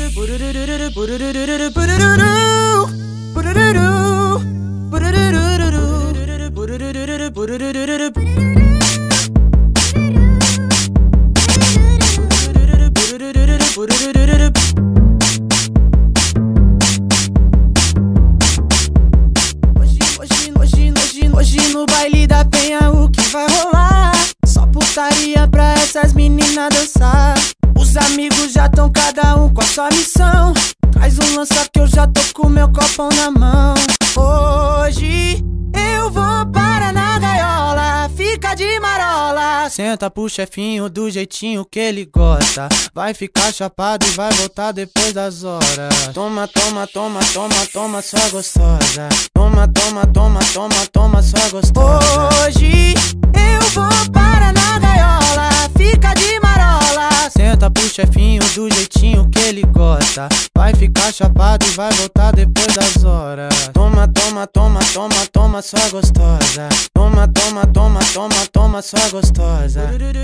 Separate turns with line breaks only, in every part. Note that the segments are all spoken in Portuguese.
Hoje no baile da penha o que vai rolar? Só putaria pra essas meninas dançar. Os amigos já tão cada um com a sua missão. Traz um lança que eu já tô com meu copão na mão. Hoje eu vou para na gaiola, fica de marola. Senta pro chefinho do jeitinho que ele gosta. Vai ficar chapado e vai voltar depois das horas. Toma, toma, toma, toma, toma, sua gostosa. Toma, toma, toma, toma, toma, sua gostosa. Hoje eu vou para na gaiola, fica de marola. Senta pro chefinho do jeitinho que ele gosta. Vai ficar chapado e vai voltar depois das horas. Toma, toma, toma, toma, toma, sua gostosa. Toma, toma, toma, toma, toma, sua gostosa.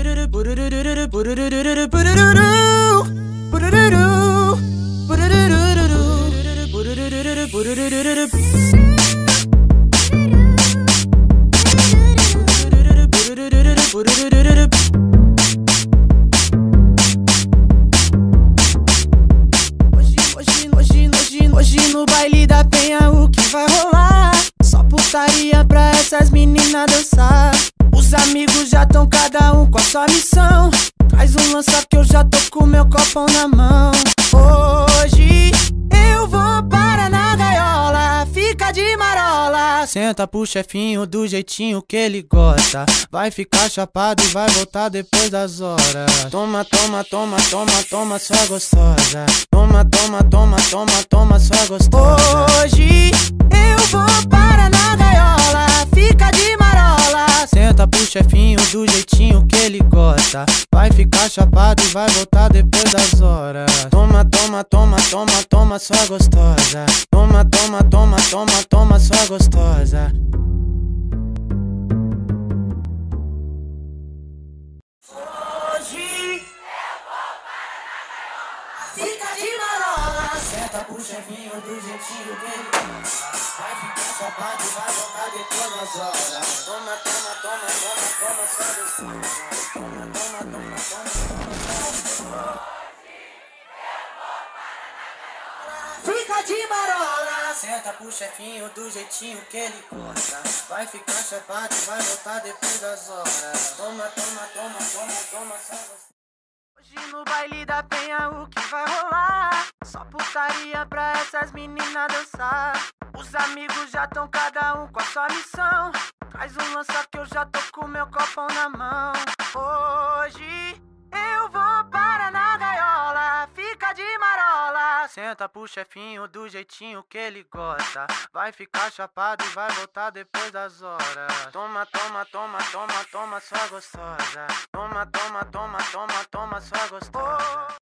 Hoje no baile da penha o que vai rolar? Só putaria pra essas meninas dançar. Os amigos já tão cada um com a sua missão. Traz um lança que eu já tô com meu copão na mão. Hoje eu vou para na gaiola, fica de marola. Senta pro chefinho do jeitinho que ele gosta. Vai ficar chapado e vai voltar depois das horas. Toma, toma, toma, toma, toma, sua gostosa. Toma, toma, toma, toma, toma, sua gostosa. Hoje eu vou para na gaiola, fica de marola. Senta pro chefinho do jeitinho que ele gosta. Vai ficar chapado e vai voltar depois das horas. Toma, toma, toma, toma, toma, sua gostosa. Toma, toma, toma, toma, toma, sua gostosa. Fica de marola. Senta pro chefinho do jeitinho que ele gosta. Vai ficar chapado e vai voltar depois das horas. Toma, toma, toma, toma, toma, sua gostosa. Toma, toma, toma, toma, toma. Fica de marola. Senta pro chefinho do jeitinho que ele gosta. Vai ficar chapado e vai voltar depois das horas. Toma, toma, toma, toma, toma, sua gostosa. Hoje no baile da penha o que vai rolar? Só putaria pra essas meninas dançar. Os amigos já tão cada um com a sua missão. Traz um lança que eu já tô com meu copão na mão. Hoje eu vou para na gaiola, fica de marola. Senta pro chefinho do jeitinho que ele gosta. Vai ficar chapado e vai voltar depois das horas. Toma, toma, toma, toma, toma, sua gostosa. Toma, toma, toma, toma, toma, sua gostosa.